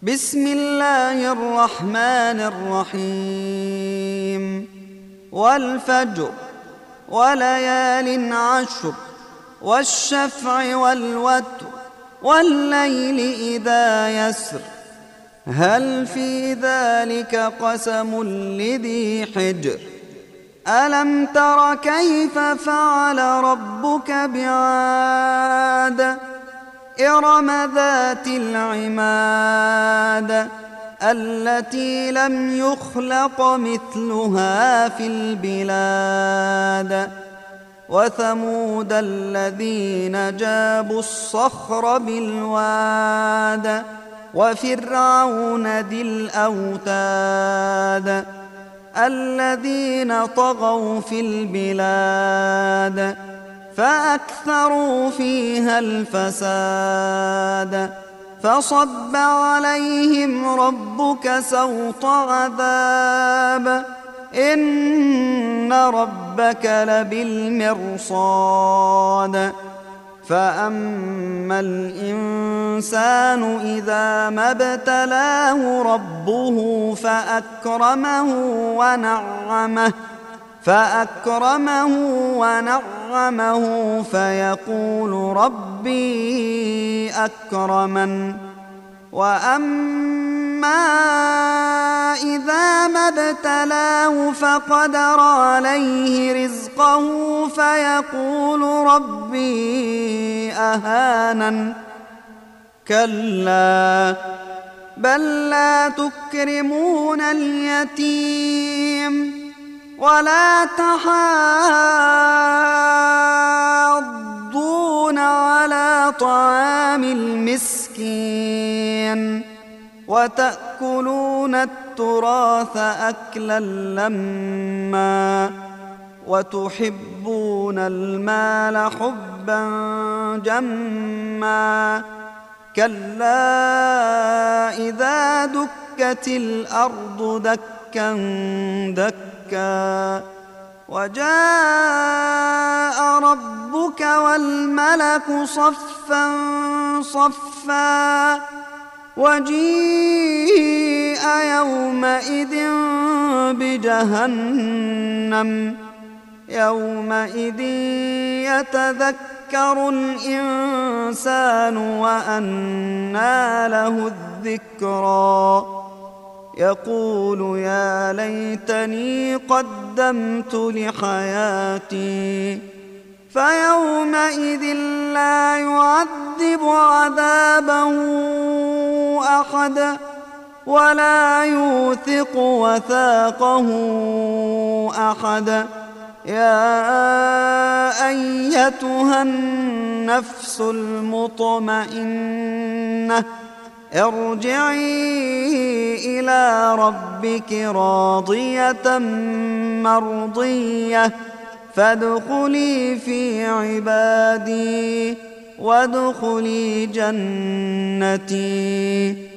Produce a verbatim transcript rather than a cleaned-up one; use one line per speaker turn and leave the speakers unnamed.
بسم الله الرحمن الرحيم والفجر وليال عشر والشفع والوتر والليل إذا يسر هل في ذلك قسم لذي حجر ألم تر كيف فعل ربك بعاد إرم ذات العماد التي لم يخلق مثلها في البلاد وثمود الذين جابوا الصخر بالواد وفرعون ذي الأوتاد الذين طغوا في البلاد فأكثروا فيها الفساد فصب عليهم ربك سوط عذاب إن ربك لبالمرصاد فأما الإنسان إذا ما ابتلاه ربه فأكرمه ونعمه فأكرمه ونعمه فيقول ربي أكرمن وأما إذا ما ابتلاه فقدر عليه رزقه فيقول ربي أهانن كلا بل لا تكرمون اليتيم ولا تحاضون على طعام المسكين وتأكلون التراث أكلا لما وتحبون المال حبا جما كلا إذا دكت الأرض دكا دكا وجاء ربك والملك صفا صفا وجيء يومئذ بجهنم يومئذ يتذكر الإنسان وأنى له الذكرى يقول يا ليتني قدمت لحياتي فيومئذ لا يعذب عذابه أحد ولا يوثق وثاقه أحد يا أيتها النفس المطمئنة ارجعي إلى ربك راضية مرضية فادخلي في عبادي وادخلي جنتي.